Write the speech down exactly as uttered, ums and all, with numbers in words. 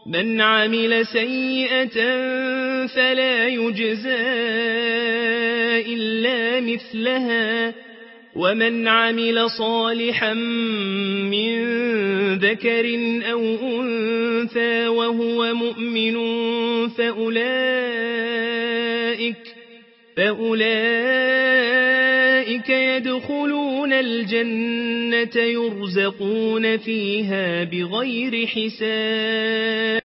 من عمل سيئة فلا يجزى إلا مثلها ومن عمل صالحا من ذكر أو أنثى وهو مؤمن فأولئك, فأولئك يدخلون الجنة يرزقون فيها بغير حساب.